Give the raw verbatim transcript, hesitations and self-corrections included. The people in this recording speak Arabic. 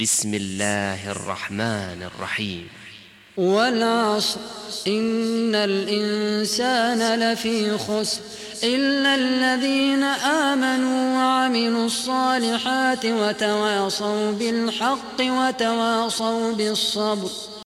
بسم الله الرحمن الرحيم. والعصر إن الإنسان لفي خسر إلا الذين آمنوا وعملوا الصالحات وتواصوا بالحق وتواصوا بالصبر.